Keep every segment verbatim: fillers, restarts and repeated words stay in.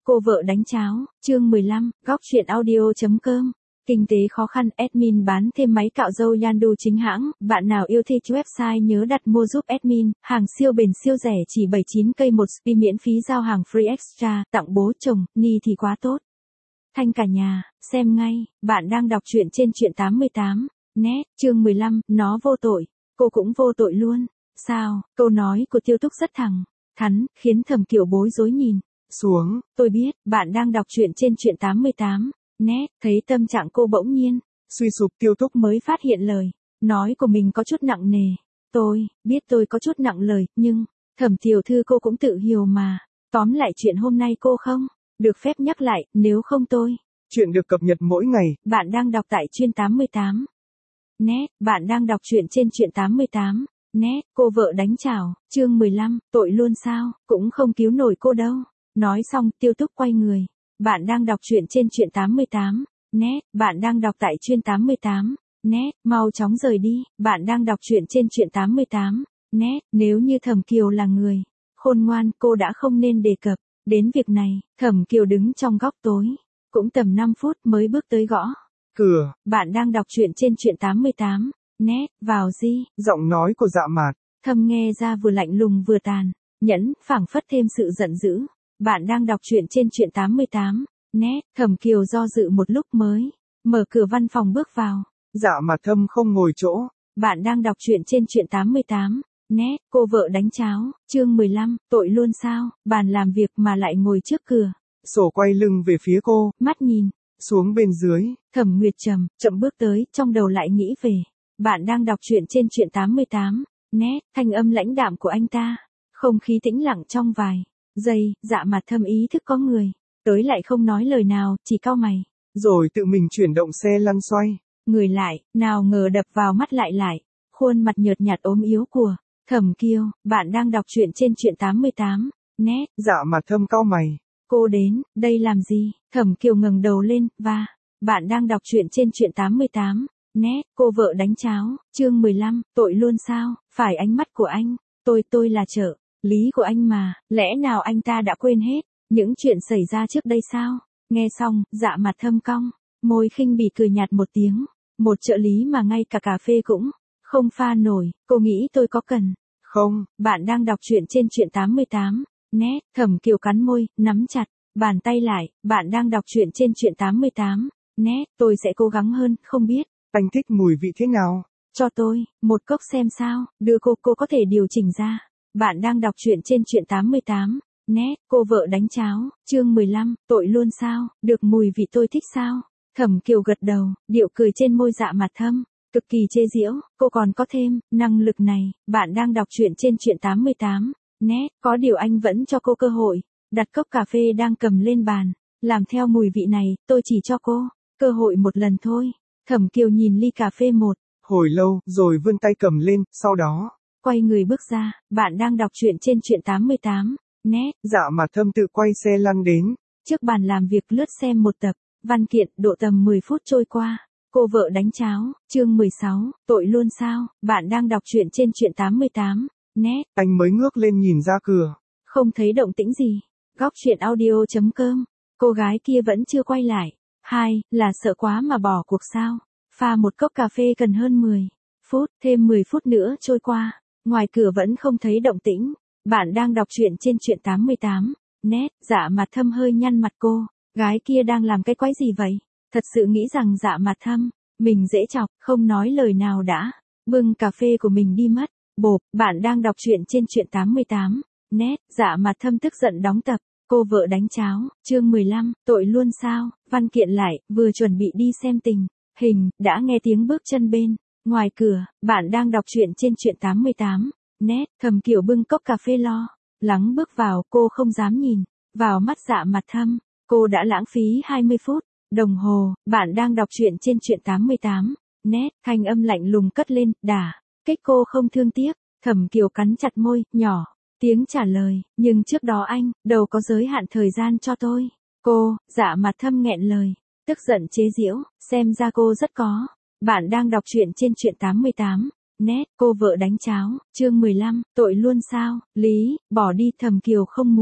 cô vợ đánh cháo, chương mười lăm, góc chuyện audio.com. Kinh tế khó khăn, admin bán thêm máy cạo râu Yandu chính hãng, bạn nào yêu thích website nhớ đặt mua giúp admin, hàng siêu bền siêu rẻ chỉ bảy mươi chín cây một spi miễn phí giao hàng free extra, tặng bố chồng, ni thì quá tốt. Thanh cả nhà, xem ngay, bạn đang đọc truyện trên truyện tám mươi tám, net, chương mười lăm, nó vô tội, cô cũng vô tội luôn, sao, câu nói của Tiêu Túc rất thẳng, thắn, khiến Thẩm Kiều bối rối nhìn xuống, tôi biết, bạn đang đọc truyện trên truyện tám mươi tám, net, thấy tâm trạng cô bỗng nhiên suy sụp. Tiêu Túc mới phát hiện lời nói của mình có chút nặng nề. Tôi biết tôi có chút nặng lời, nhưng Thẩm tiểu thư cô cũng tự hiểu mà. Tóm lại chuyện hôm nay cô không được phép nhắc lại, nếu không tôi. Chuyện được cập nhật mỗi ngày. Bạn đang đọc tại truyện tám mươi tám. Net, bạn đang đọc truyện trên truyện tám mươi tám. Net, cô vợ đánh chảo, chương mười lăm, tội luôn sao, cũng không cứu nổi cô đâu. Nói xong, Tiêu Túc quay người. Bạn đang đọc truyện trên truyện tám mươi tám. Net, bạn đang đọc tại truyện tám mươi tám. Net, mau chóng rời đi, bạn đang đọc truyện trên truyện tám mươi tám. Net, nếu như Thẩm Kiều là người khôn ngoan, cô đã không nên đề cập đến việc này. Thẩm Kiều đứng trong góc tối, cũng tầm năm phút mới bước tới gõ cửa. Bạn đang đọc truyện trên truyện tám mươi tám. Net, vào đi. Giọng nói của Dạ Mạt Thâm nghe ra vừa lạnh lùng vừa tàn nhẫn, phảng phất thêm sự giận dữ. Bạn đang đọc truyện trên truyện tám mươi tám. Net, Thẩm Kiều do dự một lúc mới mở cửa văn phòng bước vào. Dạ Mạt Thâm không ngồi chỗ. Bạn đang đọc truyện trên truyện tám mươi tám. Net, cô vợ đánh cháo, chương mười lăm, tội luôn sao, bàn làm việc mà lại ngồi trước cửa sổ quay lưng về phía cô, mắt nhìn xuống bên dưới. Thẩm Nguyệt Trầm chậm bước tới, trong đầu lại nghĩ về. Bạn đang đọc truyện trên truyện tám mươi tám. Net, thanh âm lãnh đạm của anh ta, không khí tĩnh lặng trong vài giây. Dạ Mạt Thâm ý thức có người tới lại không nói lời nào, chỉ cau mày, rồi tự mình chuyển động xe lăn xoay người lại, nào ngờ đập vào mắt lại lại khuôn mặt nhợt nhạt ốm yếu của Thẩm Kiều. Bạn đang đọc truyện trên truyện tám mươi tám. Net, Dạ Mạt Thâm cau mày. Cô đến đây làm gì? Thẩm Kiều ngẩng đầu lên, và bạn đang đọc truyện trên truyện tám mươi tám. Net, cô vợ đánh cháo, chương mười lăm, tội luôn sao? Phải ánh mắt của anh, tôi tôi là trợ lý của anh mà, lẽ nào anh ta đã quên hết những chuyện xảy ra trước đây sao? Nghe xong, Dạ Mạt Thâm cong môi khinh bỉ cười nhạt một tiếng. Một trợ lý mà ngay cả cà phê cũng không pha nổi, cô nghĩ tôi có cần không? Bạn đang đọc truyện trên truyện tám mươi tám. Net, Thẩm Kiều cắn môi, nắm chặt bàn tay lại. Bạn đang đọc truyện trên truyện tám mươi tám. Net, tôi sẽ cố gắng hơn, không biết anh thích mùi vị thế nào? Cho tôi một cốc xem sao, đưa cô, cô có thể điều chỉnh ra. Bạn đang đọc truyện trên truyện tám mươi tám. Net, cô vợ đánh cháo, chương mười lăm, tội luôn sao, được mùi vị tôi thích sao? Thẩm Kiều gật đầu, điệu cười trên môi Dạ Mạt Thâm cực kỳ chế giễu, cô còn có thêm năng lực này. Bạn đang đọc truyện trên truyện tám mươi tám. Net, có điều anh vẫn cho cô cơ hội. Đặt cốc cà phê đang cầm lên bàn, làm theo mùi vị này, tôi chỉ cho cô cơ hội một lần thôi. Thẩm Kiều nhìn ly cà phê một hồi lâu, rồi vươn tay cầm lên, sau đó quay người bước ra. Bạn đang đọc truyện trên truyện tám mươi tám. Net, Dạ Mạt Thâm tự quay xe lăn đến trước bàn làm việc lướt xem một tập văn kiện. Độ tầm mười phút trôi qua. Cô vợ đánh cháo, chương mười sáu, tội luôn sao? Bạn đang đọc truyện trên truyện tám mươi tám. Net, anh mới ngước lên nhìn ra cửa, không thấy động tĩnh gì. Góc chuyện audio.com. Cô gái kia vẫn chưa quay lại. Hai, là sợ quá mà bỏ cuộc sao? Pha một cốc cà phê cần hơn mười phút, thêm mười phút nữa trôi qua. Ngoài cửa vẫn không thấy động tĩnh. Bạn đang đọc truyện trên truyện tám mươi tám. Net, Dạ Mạt Thâm hơi nhăn mặt cô. Gái kia đang làm cái quái gì vậy? Thật sự nghĩ rằng Dạ Mạt Thâm mình dễ chọc, không nói lời nào đã bưng cà phê của mình đi mất. Bộp, bạn đang đọc truyện trên truyện tám mươi tám. Net, Dạ Mạt Thâm tức giận đóng tập. Cô vợ đánh cháo, chương mười lăm, tội luôn sao? Văn kiện lại, vừa chuẩn bị đi xem tình hình, đã nghe tiếng bước chân bên ngoài cửa. Bạn đang đọc truyện trên truyện tám mươi tám. Net, Thẩm Kiều bưng cốc cà phê lo lắng bước vào, cô không dám nhìn vào mắt Dạ Mạt Thâm. Cô đã lãng phí hai mươi phút đồng hồ. Bạn đang đọc truyện trên truyện tám mươi tám. Net, thanh âm lạnh lùng cất lên, đả kích cô không thương tiếc. Thẩm Kiều cắn chặt môi, nhỏ tiếng trả lời, nhưng trước đó anh đâu có giới hạn thời gian cho tôi. Cô, Dạ Mạt Thâm nghẹn lời, tức giận chế giễu, xem ra cô rất có. Bạn đang đọc truyện trên truyện tám mươi tám. Net, cô vợ đánh cháo, chương mười lăm, tội luôn sao? Lý, bỏ đi. Thẩm Kiều không muốn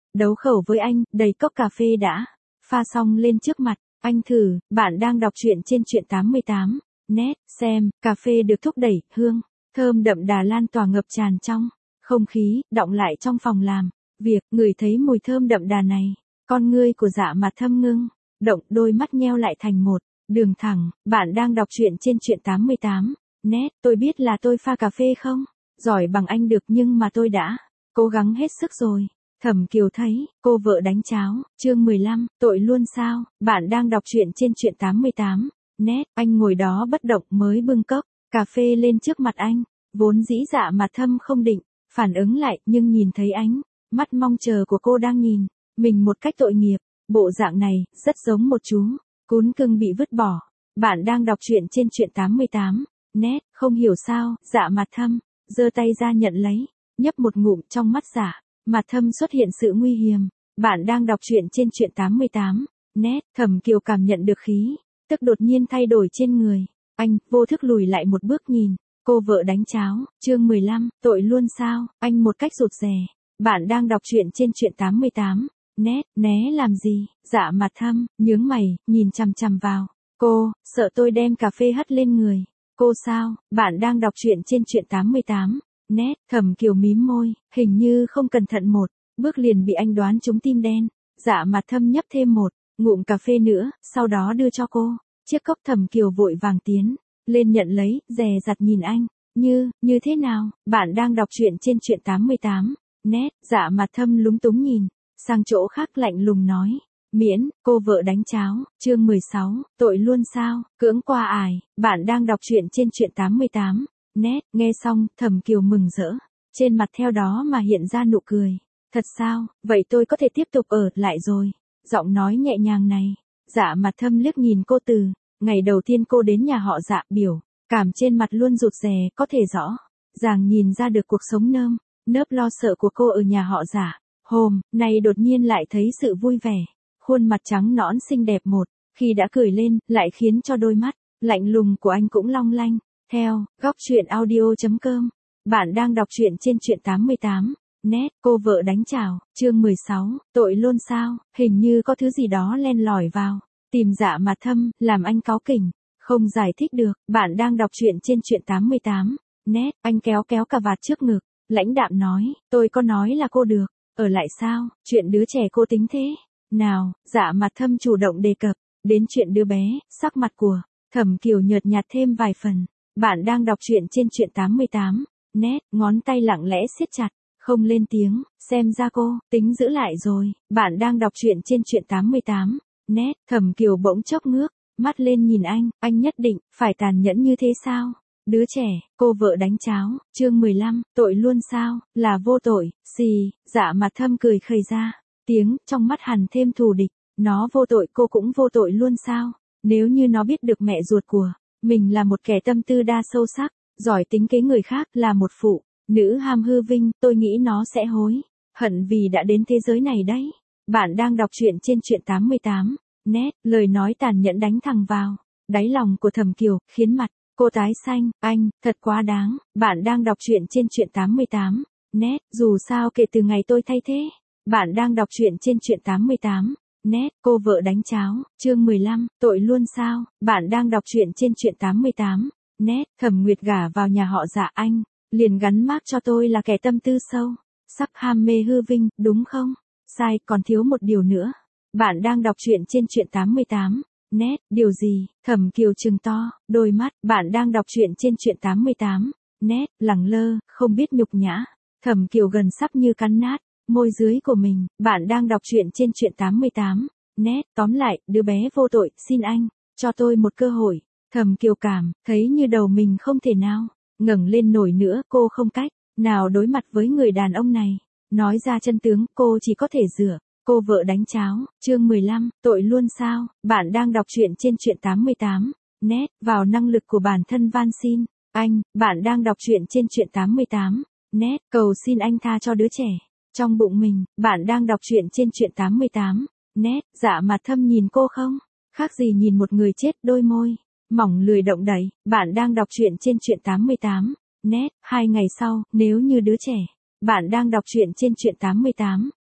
đấu khẩu với anh, đầy cốc cà phê đã. Pha xong lên trước mặt, anh thử, bạn đang đọc truyện trên truyện tám mươi tám. Net, xem, cà phê được thúc đẩy, hương, thơm đậm đà lan tỏa ngập tràn trong không khí, đọng lại trong phòng làm việc, ngửi thấy mùi thơm đậm đà này. Con ngươi của Dạ Mặt Thâm ngưng, động, đôi mắt nheo lại thành một đường thẳng. Bạn đang đọc truyện trên truyện tám mươi tám. Net, tôi biết là tôi pha cà phê không giỏi bằng anh được nhưng mà tôi đã cố gắng hết sức rồi. Thẩm Kiều thấy, cô vợ đánh cháo, chương mười lăm, tội luôn sao. Bạn đang đọc truyện trên truyện tám mươi tám. Net, anh ngồi đó bất động mới bưng cốc cà phê lên trước mặt anh. Vốn dĩ Dạ Mặt Thâm không định phản ứng lại, nhưng nhìn thấy ánh mắt mong chờ của cô đang nhìn mình một cách tội nghiệp. Bộ dạng này rất giống một chú cún cưng bị vứt bỏ. Bạn đang đọc truyện trên truyện tám mươi tám. Net, không hiểu sao, Dạ Mặt Thâm giơ tay ra nhận lấy, nhấp một ngụm. Trong mắt Dạ Mặt Thâm xuất hiện sự nguy hiểm. Bạn đang đọc truyện trên truyện tám mươi tám. Net, Thẩm Kiều cảm nhận được khí tức đột nhiên thay đổi trên người anh, vô thức lùi lại một bước nhìn cô vợ đánh cháo, chương mười lăm, tội luôn sao. Anh một cách rụt rè. Bạn đang đọc truyện trên truyện tám mươi tám. Net, né làm gì? Dạ Mặt Thâm nhướng mày, nhìn chằm chằm vào cô, sợ tôi đem cà phê hất lên người cô sao. Bạn đang đọc truyện trên truyện tám mươi tám. Net, Thẩm Kiều mím môi, hình như không cẩn thận một bước liền bị anh đoán trúng tim đen. Dạ Mặt Thâm nhấp thêm một ngụm cà phê nữa, sau đó đưa cho cô chiếc cốc. Thẩm Kiều vội vàng tiến lên nhận lấy, dè dặt nhìn anh, như, như thế nào. Bạn đang đọc truyện trên truyện tám mươi tám. Net, Dạ Mặt Thâm lúng túng nhìn sang chỗ khác, lạnh lùng nói, miễn, cô vợ đánh cháo, chương mười sáu, tội luôn sao, cưỡng qua ải. Bạn đang đọc truyện trên truyện tám mươi tám. Net, nghe xong, Thẩm Kiều mừng rỡ, trên mặt theo đó mà hiện ra nụ cười. Thật sao, vậy tôi có thể tiếp tục ở lại rồi. Giọng nói nhẹ nhàng này, Dạ Mặt Thâm liếc nhìn cô từ ngày đầu tiên cô đến nhà họ Dạ, biểu cảm trên mặt luôn rụt rè, có thể rõ ràng nhìn ra được cuộc sống nơm nớp lo sợ của cô ở nhà họ Dạ. Hôm nay đột nhiên lại thấy sự vui vẻ, khuôn mặt trắng nõn xinh đẹp một khi đã cười lên, lại khiến cho đôi mắt lạnh lùng của anh cũng long lanh. Theo góc truyện audio chấm com, bạn đang đọc truyện trên truyện tám mươi tám. Net, cô vợ đánh chảo, chương mười sáu, tội luôn sao. Hình như có thứ gì đó len lỏi vào tìm Dạ Mặt Thâm, làm anh cáu kỉnh, không giải thích được. Bạn đang đọc truyện trên truyện tám mươi tám. Net, anh kéo kéo cà vạt trước ngực, lãnh đạm nói, tôi có nói là cô được ở lại sao, chuyện đứa trẻ cô tính thế nào. Dạ Mặt Thâm chủ động đề cập đến chuyện đứa bé, sắc mặt của Thẩm Kiều nhợt nhạt thêm vài phần. Bạn đang đọc truyện trên truyện tám mươi tám. Net, ngón tay lặng lẽ siết chặt, không lên tiếng, xem ra cô tính giữ lại rồi. Bạn đang đọc truyện trên truyện tám mươi tám. Net, Thẩm Kiều bỗng chốc ngước mắt lên nhìn anh, anh nhất định phải tàn nhẫn như thế sao? Đứa trẻ, cô vợ đánh cháo, chương mười lăm, tội luôn sao, là vô tội. Xì, Dạ Mặt Thâm cười khẩy ra tiếng, trong mắt hằn thêm thù địch. Nó vô tội, cô cũng vô tội luôn sao? Nếu như nó biết được mẹ ruột của mình là một kẻ tâm tư đa sâu sắc, giỏi tính kế người khác, là một phụ nữ ham hư vinh, tôi nghĩ nó sẽ hối hận vì đã đến thế giới này đấy. Bạn đang đọc truyện trên truyện tám mươi tám. Net, lời nói tàn nhẫn đánh thẳng vào đáy lòng của Thẩm Kiều, khiến mặt cô tái xanh. Anh, thật quá đáng. Bạn đang đọc truyện trên truyện tám mươi tám. Net, dù sao kể từ ngày tôi thay thế. Bạn đang đọc truyện trên truyện tám mươi tám. Net, cô vợ đánh cháo, chương mười lăm, tội luôn sao. Bạn đang đọc truyện trên truyện tám mươi tám. Net, Thẩm Nguyệt gả vào nhà họ Dạ, anh liền gắn mác cho tôi là kẻ tâm tư sâu sắc, ham mê hư vinh, đúng không? Sai, còn thiếu một điều nữa. Bạn đang đọc truyện trên truyện tám mươi tám. Net, điều gì? Thẩm Kiều trừng to đôi mắt. Bạn đang đọc truyện trên truyện tám mươi tám. Net, lẳng lơ, không biết nhục nhã. Thẩm Kiều gần sắp như cắn nát môi dưới của mình. Bạn đang đọc truyện trên truyện tám mươi tám. Net, tóm lại, đứa bé vô tội, xin anh cho tôi một cơ hội. Thẩm Kiều cảm thấy như đầu mình không thể nào ngẩng lên nổi nữa, cô không cách nào đối mặt với người đàn ông này. Nói ra chân tướng, cô chỉ có thể dựa cô vợ đánh cháo, chương mười lăm, tội luôn sao. Bạn đang đọc truyện trên truyện tám mươi tám. Net, vào năng lực của bản thân van xin anh. Bạn đang đọc truyện trên truyện tám mươi tám. Net, cầu xin anh tha cho đứa trẻ trong bụng mình. Bạn đang đọc truyện trên truyện tám mươi tám. Net, Dạ Mặt Thâm nhìn cô không khác gì nhìn một người chết, đôi môi mỏng lười động đậy. Bạn đang đọc truyện trên truyện tám mươi tám. Net, hai ngày sau, nếu như đứa trẻ. Bạn đang đọc truyện trên truyện tám mươi tám.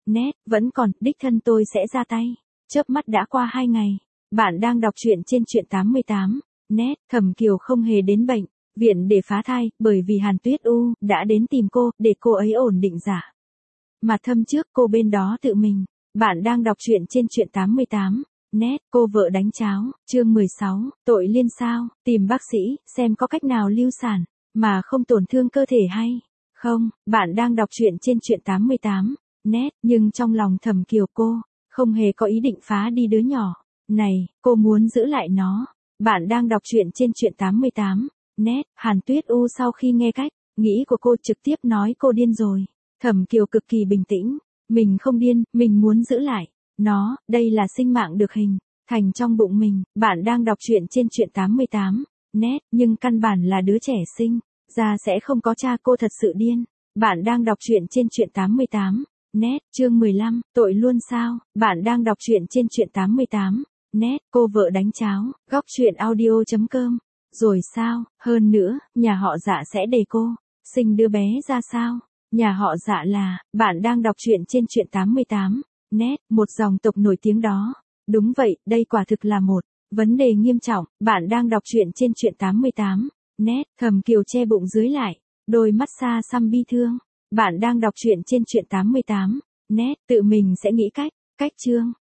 Nét, vẫn còn, đích thân tôi sẽ ra tay. Chớp mắt đã qua hai ngày. Bạn đang đọc truyện trên truyện tám mươi tám. Nét, Thẩm Kiều không hề đến bệnh viện để phá thai, bởi vì Hàn Tuyết U đã đến tìm cô, để cô ấy ổn định dạ. Mà thâm trước cô bên đó tự mình. Bạn đang đọc truyện trên truyện tám mươi tám. Nét, cô vợ đánh cháo, chương mười sáu, tội liên sao, tìm bác sĩ, xem có cách nào lưu sản, mà không tổn thương cơ thể hay không. Bạn đang đọc truyện trên truyện tám mươi tám. Nét, nhưng trong lòng Thẩm Kiều cô không hề có ý định phá đi đứa nhỏ này, cô muốn giữ lại nó. Bạn đang đọc truyện trên truyện tám mươi tám. Nét, Hàn Tuyết U sau khi nghe cách nghĩ của cô trực tiếp nói cô điên rồi. Thẩm Kiều cực kỳ bình tĩnh, mình không điên, mình muốn giữ lại nó, đây là sinh mạng được hình thành trong bụng mình. Bạn đang đọc truyện trên truyện tám mươi tám. Nét, nhưng căn bản là đứa trẻ sinh ra sẽ không có cha, cô thật sự điên. Bạn đang đọc truyện trên truyện tám mươi tám. Nét, chương mười lăm, tội luôn sao. Bạn đang đọc truyện trên truyện tám mươi tám. Nét, cô vợ đánh cháo, góc truyện audio chấm com. Rồi sao, hơn nữa, nhà họ Dạ sẽ để cô sinh đứa bé ra sao? Nhà họ Dạ là, bạn đang đọc truyện trên truyện tám mươi tám. Nét, một dòng tộc nổi tiếng đó. Đúng vậy, đây quả thực là một vấn đề nghiêm trọng. Bạn đang đọc truyện trên truyện tám mươi tám. Nét, Thẩm Kiều che bụng dưới lại, đôi mắt xa xăm bi thương. Bạn đang đọc truyện trên truyện tám mươi tám. Nét, tự mình sẽ nghĩ cách, cách chương.